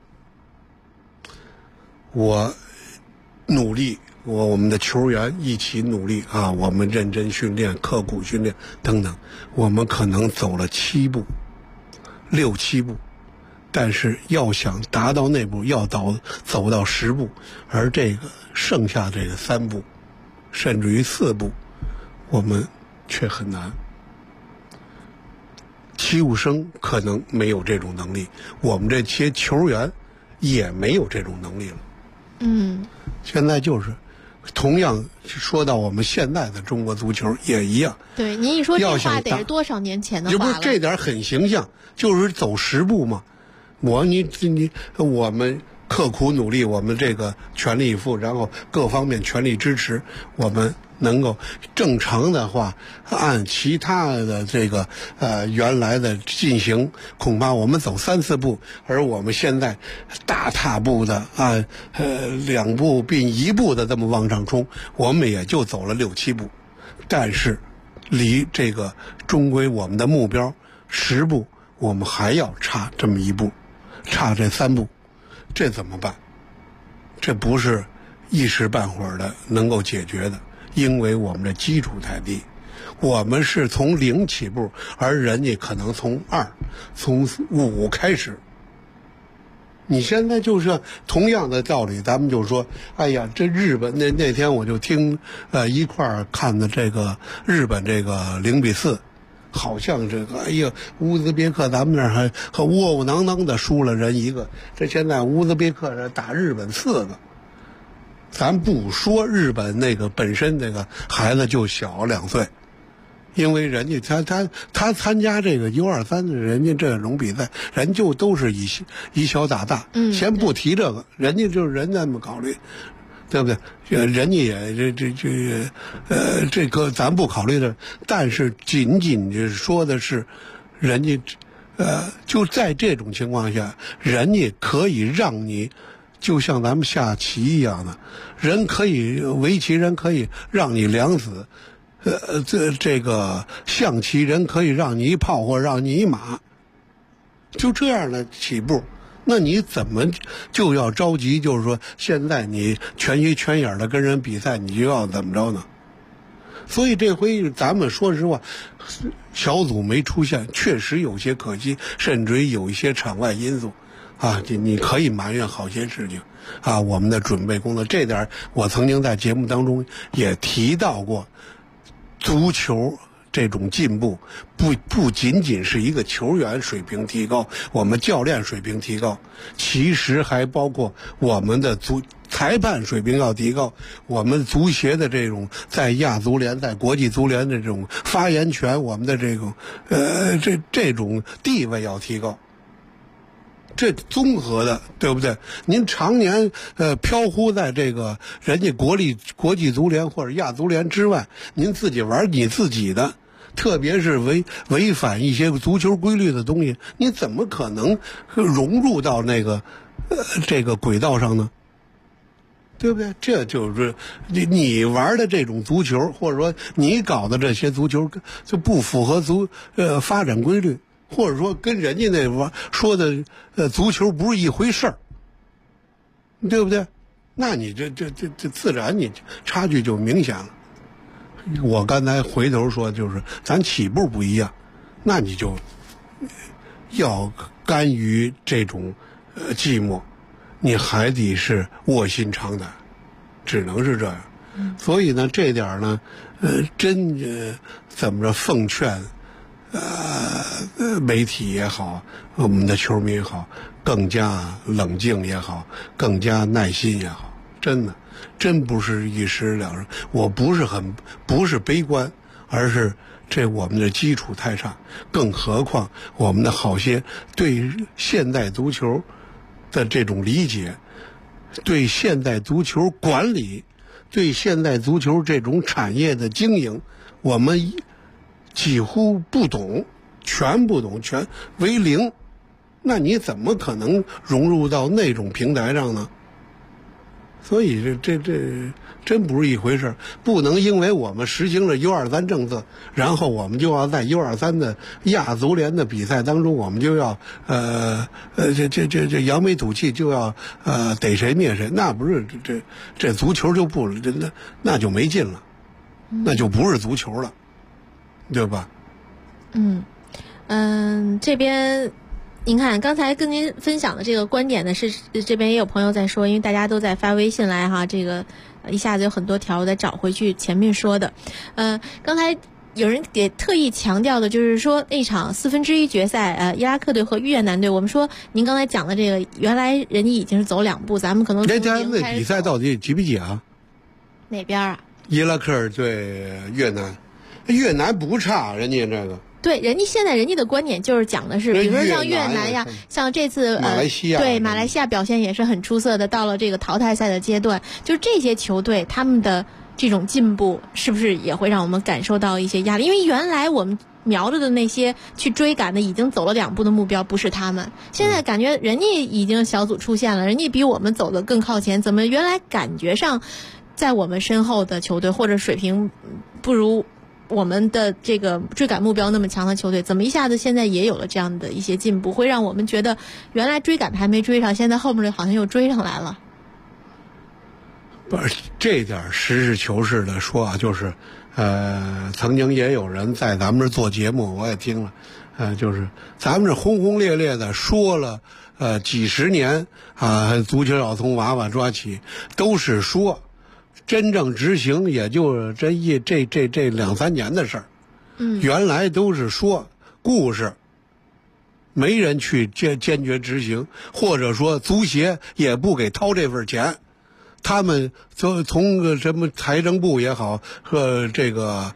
我努力，我们的球员一起努力我们认真训练、刻苦训练等等，我们可能走了7步、6、7步，但是要想达到那步，要走到10步，而这个剩下这个3步甚至于4步，我们却很难。戚务生可能没有这种能力，我们这些球员也没有这种能力了。现在就是同样说到我们现在的中国足球也一样。对，您一说这话得是多少年前的话了？不是这点很形象，就是走10步嘛。我们刻苦努力，我们这个全力以赴，然后各方面全力支持，我们能够正常的话，按其他的这个原来的进行，恐怕我们走3、4步，而我们现在大踏步的2步并1步的这么往上冲，我们也就走了6、7步，但是离这个终归我们的目标10步，我们还要差这么1步，差这3步，这怎么办？这不是一时半会儿的能够解决的，因为我们的基础太低，我们是从0起步，而人家可能从2、从5开始。你现在就是同样的道理，咱们就说，哎呀，这日本那天我就听一块儿看的这个日本这个0比4，好像这个哎呀乌兹别克咱们那儿还窝窝囊囊的输了人1个，这现在乌兹别克这打日本4个。咱不说日本那个本身那个孩子就小2岁，因为人家他参加这个U23的人家这种比赛，人就都是以小打大，先不提这个，人家就是人家那么考虑，对不对？人家也这个咱不考虑的，但是仅仅说的是，人家就在这种情况下，人家可以让你。就像咱们下棋一样的，人可以围棋，人可以让你2子，这个象棋人可以让你1炮或让你1马，就这样的起步，那你怎么就要着急？就是说，现在你全心全眼的跟人比赛，你就要怎么着呢？所以这回咱们说实话，小组没出现，确实有些可惜，甚至于有一些场外因素。你可以埋怨好些事情我们的准备工作这点我曾经在节目当中也提到过，足球这种进步不仅仅是一个球员水平提高，我们教练水平提高，其实还包括我们的裁判水平要提高，我们足协的这种在亚足联在国际足联的这种发言权，我们的这种这种地位要提高。这综合的，对不对？您常年飘忽在这个人家国际足联或者亚足联之外，您自己玩你自己的，特别是违反一些足球规律的东西，你怎么可能融入到那个这个轨道上呢？对不对？这就是你玩的这种足球，或者说你搞的这些足球就不符合发展规律。或者说跟人家那说的足球不是一回事儿，对不对？那你这自然你差距就明显了。我刚才回头说就是咱起步不一样，那你就要甘于这种寂寞，你还得是卧薪尝胆，只能是这样。所以呢，这点呢，怎么着奉劝。媒体也好，我们的球迷也好，更加冷静也好，更加耐心也好，真不是一时了事。我不是悲观，而是我们的基础太差，更何况我们的好些对现代足球的这种理解，对现代足球管理，对现代足球这种产业的经营，我们几乎不懂，全不懂，全为0，那你怎么可能融入到那种平台上呢？所以这真不是一回事，不能因为我们实行了 U23 政策，然后我们就要在 U23 的亚足联的比赛当中，我们就要这扬眉吐气，就要逮谁灭谁，那不是这足球就不那就没劲了，那就不是足球了。对吧？ 这边您看刚才跟您分享的这个观点呢，是这边也有朋友在说，因为大家都在发微信来哈，这个一下子有很多条，我再找回去前面说的。刚才有人也特意强调的，就是说那场1/4决赛，伊拉克队和越南队，我们说您刚才讲的这个，原来人家已经是走2步，咱们可能人家那比赛到底几比几啊？ 哪边啊？ 伊拉克对越南。越南不差，人家这个对，人家的观点就是讲的是，比如说像越南呀，像这次马来西亚， 对马来西亚表现也是很出色的，到了这个淘汰赛的阶段，就是这些球队他们的这种进步，是不是也会让我们感受到一些压力？因为原来我们瞄着的那些去追赶的已经走了2步的目标不是他们，现在感觉人家已经小组出线了，人家比我们走得更靠前，怎么原来感觉上在我们身后的球队或者水平不如我们的这个追赶目标那么强的球队，怎么一下子现在也有了这样的一些进步，会让我们觉得原来追赶还没追上，现在后面的好像又追上来了。 不是这点实事求是的说啊，就是曾经也有人在咱们这做节目，我也听了，就是咱们这轰轰烈烈的说了几十年啊，足球要从娃娃抓起，都是说，真正执行也就这2-3年的事儿。原来都是说故事，没人去坚决执行，或者说足协也不给掏这份钱。他们从什么财政部也好，和这个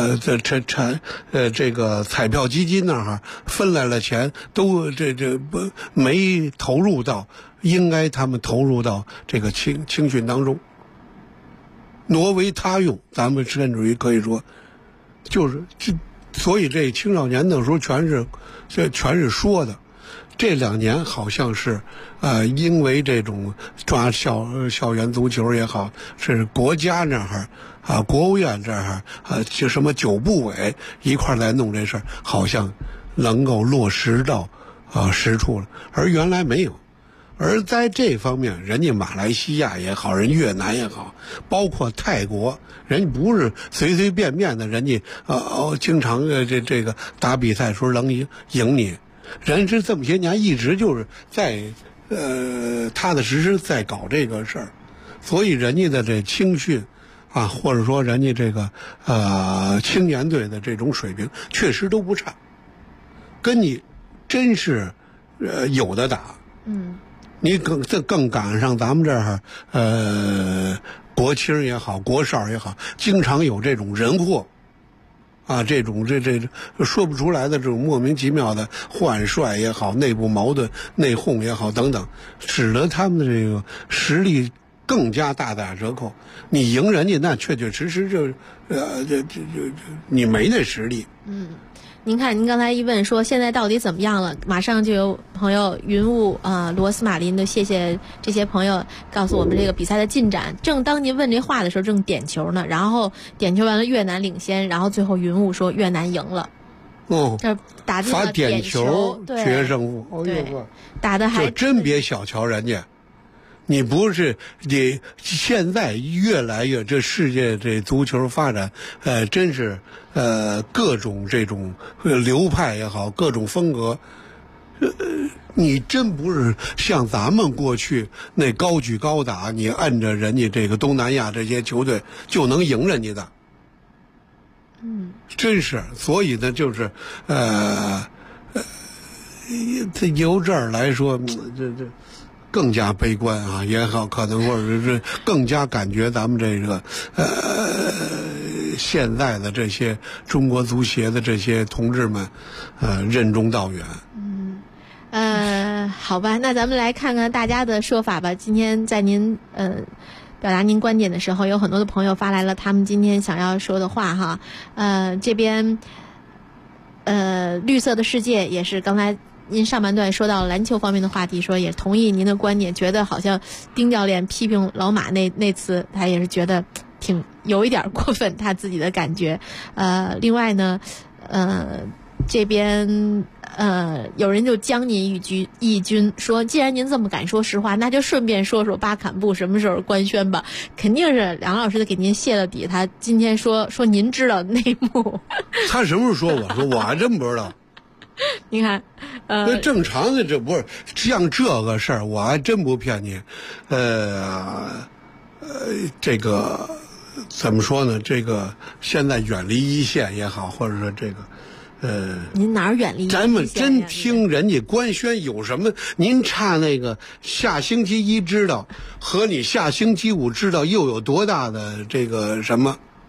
这个彩票基金那儿分来了钱，都不没投入到应该他们投入到这个青训当中，挪为他用，咱们甚至于可以说，就是所以这青少年的时候全是说的。这2年好像是，因为这种抓校园足球也好，是国家那儿啊，国务院这儿就什么9部委一块来弄这事儿，好像能够落实到实处了，而原来没有。而在这方面，人家马来西亚也好，人越南也好，包括泰国，人家不是随随便便的，人家经常这个打比赛时候能赢你。人是这么些年一直就是在踏踏实实在搞这个事儿，所以人家的这青训啊，或者说人家这个青年队的这种水平确实都不差，跟你真是有的打。你更赶上咱们这儿国青也好，国少也好，经常有这种人祸。这种说不出来的这种莫名其妙的换帅也好，内部矛盾、内讧也好等等，使得他们的这个实力更加大打折扣。你赢人家，那确确实实就你没那实力。 您看，您刚才一问说现在到底怎么样了，马上就有朋友云雾罗斯马林的，谢谢这些朋友告诉我们这个比赛的进展。正当您问这话的时候，正点球呢，然后点球完了越南领先，然后最后云雾说越南赢了。这打进了点球， 决胜负。 对，打的还就真别小瞧人家。你不是你现在越来越这世界这足球发展，真是各种这种流派也好，各种风格，你真不是像咱们过去那高举高打，你按着人家这个东南亚这些球队就能赢人家的。真是，所以呢，就是由这儿来说，这更加悲观啊，也好，可能或者是更加感觉咱们这个现在的这些中国足协的这些同志们，任重道远。 好吧，那咱们来看看大家的说法吧。今天在您表达您观点的时候，有很多的朋友发来了他们今天想要说的话哈。这边绿色的世界也是刚才您上半段说到篮球方面的话题，说也同意您的观点，觉得好像丁教练批评老马那次，他也是觉得有一点过分，他自己的感觉。另外呢，这边有人就将您一军说，既然您这么敢说实话，那就顺便说说巴坎布什么时候官宣吧。肯定是梁老师的给您泄了底，他今天说您知道内幕。 他什么时候说我还真不知道。 你看， 那正常的，这不是像这个事儿，我还真不骗你。这个怎么说呢？这个现在远离一线也好，或者说这个您哪儿远离一线？ 咱们真听人家官宣有什么？您差那个下星期一知道和你下星期五知道又有多大的这个什么？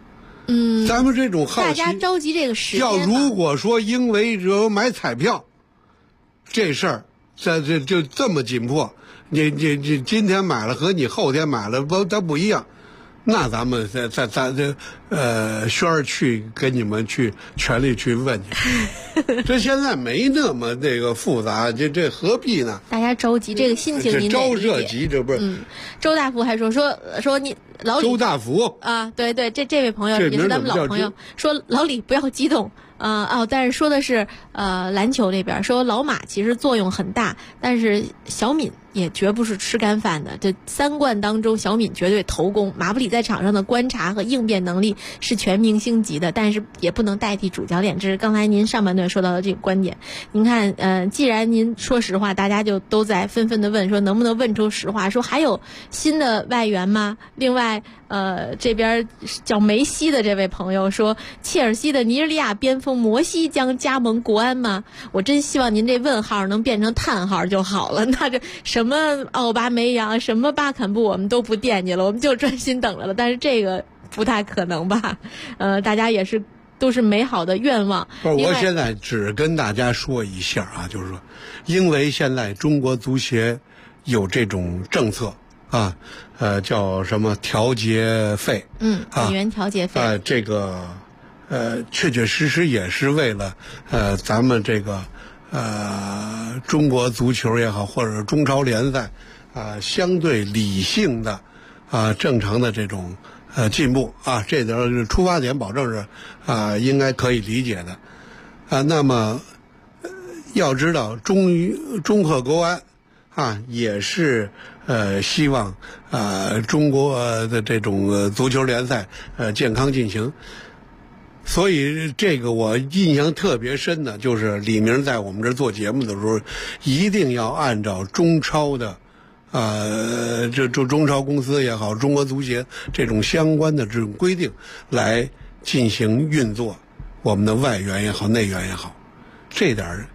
咱们这种好奇， 大家着急这个时间。 要如果说因为买彩票这事儿，就这么紧迫，你今天买了和你后天买了它不一样。那咱们轩儿去跟你们去全力去问去，这现在没那么这个复杂，这何必呢？ 大家着急这个心情，您着这急，这不是？ 周大福还说你老李， 周大福啊，对，这位朋友也是咱们老朋友，说老李不要激动。但是说的是篮球这边说老马其实作用很大，但是小敏也绝不是吃干饭的。这3冠当中，小敏绝对头功。马布里在场上的观察和应变能力是全明星级的，但是也不能代替主教练。这是刚才您上半段说到的这个观点。您看，既然您说实话，大家就都在纷纷的问说能不能问出实话，说还有新的外援吗？另外，这边叫梅西的这位朋友说，切尔西的尼日利亚边锋摩西将加盟国安吗？我真希望您这问号能变成叹号就好了。那这什么奥巴梅扬，什么巴坎布，我们都不惦记了，我们就专心等着了。但是这个不太可能吧？大家也是都是美好的愿望。 我现在只跟大家说一下啊，就是说，因为现在中国足协有这种政策。叫什么调节费？ 美元调节费。 这个确确实实也是为了咱们这个中国足球也好，或者中超联赛相对理性的正常的这种进步这点出发点保证是应该可以理解的那么要知道中赫国安也是希望中国的这种足球联赛健康进行，所以这个我印象特别深的就是李明在我们这做节目的时候，一定要按照中超的这中超公司也好，中国足协这种相关的这种规定来进行运作，我们的外援也好，内援也好，这点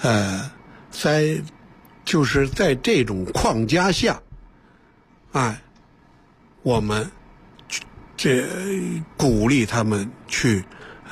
就是在这种框架下，我们鼓励他们去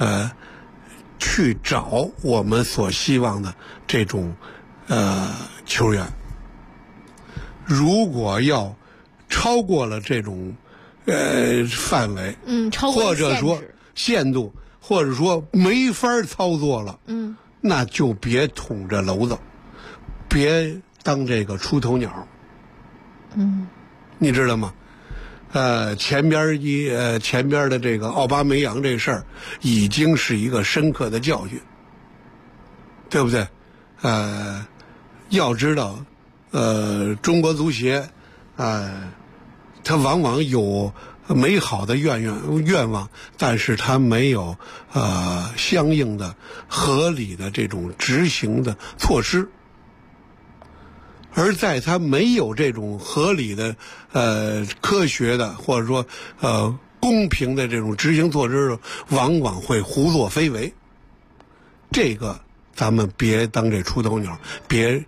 找我们所希望的这种球员。如果要超过了这种范围， 超过或者说限度，或者说没法操作了，那就别捅着娄子，别当这个出头鸟。你知道吗？前边的这个奥巴梅扬这事儿已经是一个深刻的教训，对不对？要知道，中国足协他往往有美好的愿望，但是他没有相应的合理的这种执行的措施。而在他没有这种合理的科学的或者说公平的这种执行措施，往往会胡作非为。这个咱们别当这出头鸟，别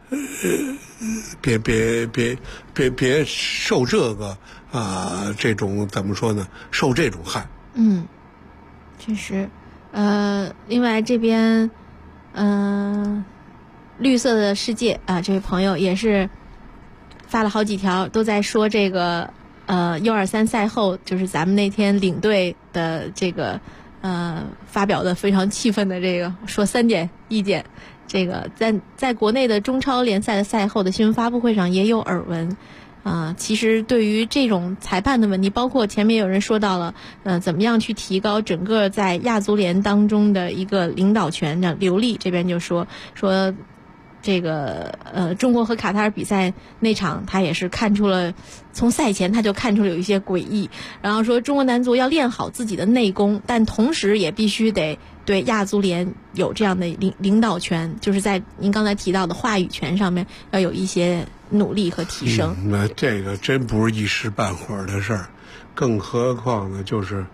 受这个这种怎么说呢？受这种害。 确实。另外这边绿色的世界这位朋友也是发了好几条，都在说这个U23赛后，就是咱们那天领队的这个发表的非常气愤的这个说3点意见。这个在国内的中超联赛的赛后的新闻发布会上也有耳闻。其实对于这种裁判的问题，包括前面有人说到了怎么样去提高整个在亚足联当中的一个领导权。刘丽这边就说这个中国和卡塔尔比赛那场，他也是看出了，从赛前他就看出了有一些诡异，然后说中国男足要练好自己的内功，但同时也必须得对亚足联有这样的领导权，就是在您刚才提到的话语权上面要有一些努力和提升。 那这个真不是一时半会儿的事儿，更何况呢，就是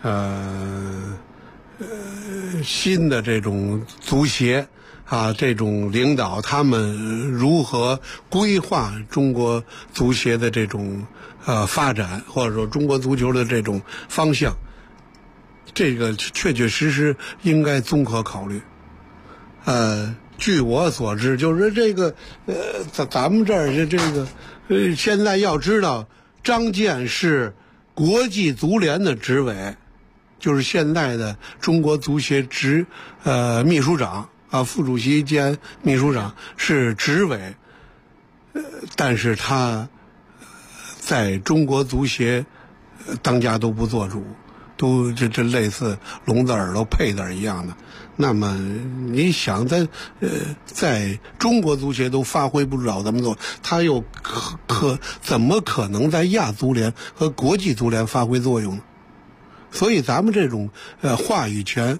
新的这种足协这种领导，他们如何规划中国足协的这种发展，或者说中国足球的这种方向， 这个确确实实应该综合考虑。据我所知，就是这个咱们这儿这个现在要知道，张健是国际足联的执委，就是现在的中国足协秘书长啊，副主席兼秘书长是执委，但是他在中国足协当家都不做主，都这类似聋子耳朵配子一样的。那么你想在中国足协都发挥不了这么多，他又怎么可能在亚足联和国际足联发挥作用呢？所以咱们这种话语权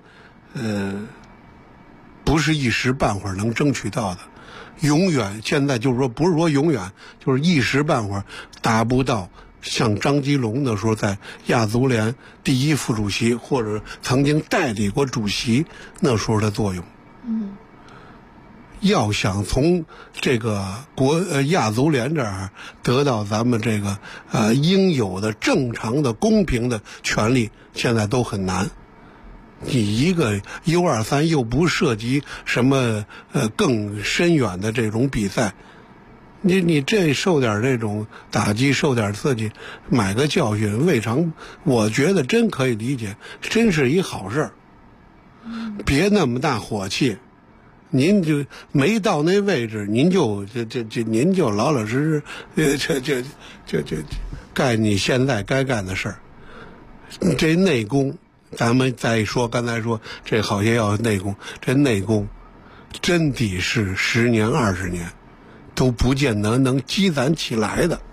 不是一时半会儿能争取到的，永远现在就是说不是说永远，就是一时半会儿达不到像张基龙的时候在亚足联第一副主席或者曾经代理过主席那时候的作用。要想从这个亚足联这儿得到咱们这个应有的正常的公平的权利，现在都很难。你一个 U23 又不涉及什么更深远的这种比赛，你这受点这种打击，受点刺激，买个教训，未尝我觉得真可以理解，真是一好事儿。别那么大火气，您就没到那位置，您就您就老老实实干你现在该干的事儿。这内功，咱们再说，刚才说这好些要内功，这内功真得是10年20年都不见得能积攒起来的。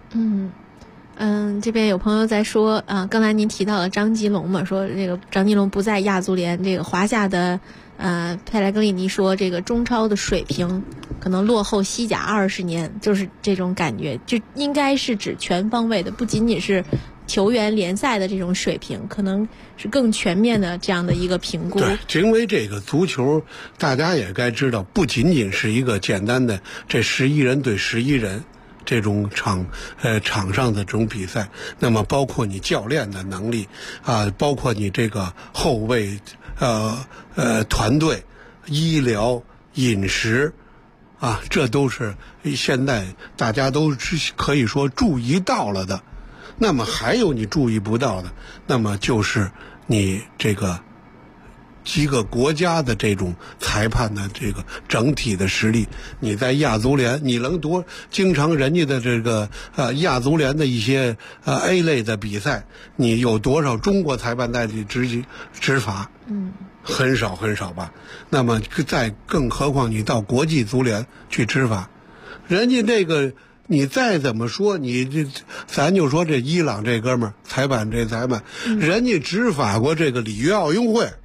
这边有朋友在说刚才您提到了张基龙嘛，说这个张基龙不在亚足联，这个华夏的佩莱格里尼说这个中超的水平可能落后西甲20年，就是这种感觉，就应该是指全方位的，不仅仅是球员联赛的这种水平，可能是更全面的这样的一个评估。 对，因为这个足球大家也该知道，不仅仅是一个简单的这11人对11人这种场上的这种比赛，那么包括你教练的能力包括你这个后卫团队、医疗、饮食这都是现在大家都可以说注意到了的。那么还有你注意不到的，那么就是你这个几个国家的这种裁判的这个整体的实力。你在亚足联你能经常人家的这个亚足联的一些A 类的比赛，你有多少中国裁判代理执法？很少很少吧。那么更何况你到国际足联去执法，人家这个你再怎么说，咱就说这伊朗这哥们儿裁判，人家执法过这个里约奥运会。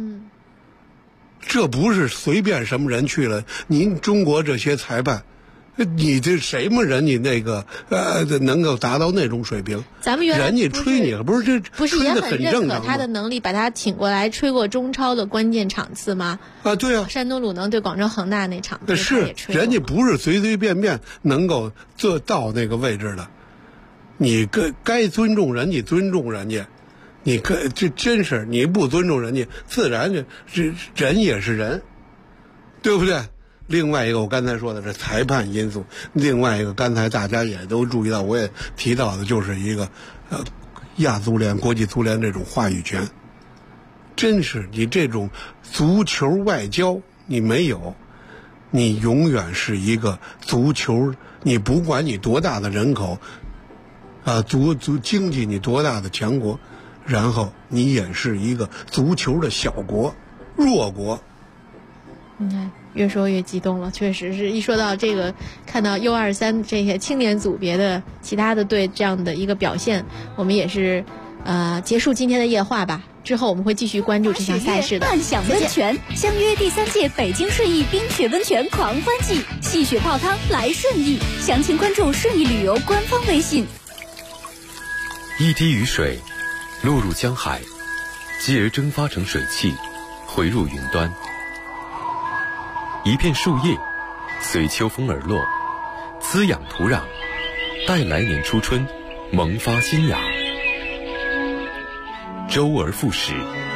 这不是随便什么人去了。您中国这些裁判，你这谁么人？你那个能够达到那种水平？ 咱们原来人家吹你不是这不是也很认可他的能力，把他请过来吹过中超的关键场次吗？ 对啊， 山东鲁能对广州恒大那场次是人家不是随随便便能够做到那个位置的。你该尊重人家，尊重人家。这真是你不尊重人家，自然人也是人，对不对？另外一个我刚才说的是裁判因素，另外一个刚才大家也都注意到，我也提到的就是一个亚足联、国际足联这种话语权。真是你这种足球外交你没有，你永远是一个足球，你不管你多大的人口经济你多大的强国，然后你也是一个足球的小国、弱国。 你看，越说越激动了。确实是一说到这个，看到 U23 这些青年组别的其他的队这样的一个表现，我们也是结束今天的夜话吧。之后我们会继续关注这项赛事的。 幻想温泉相约第3届北京顺义冰雪温泉狂欢季，戏雪泡汤来顺义，详情关注顺义旅游官方微信。 一滴雨水落入江海，继而蒸发成水汽，回入云端。一片树叶随秋风而落，滋养土壤，待来年初春萌发新芽。 周而复始。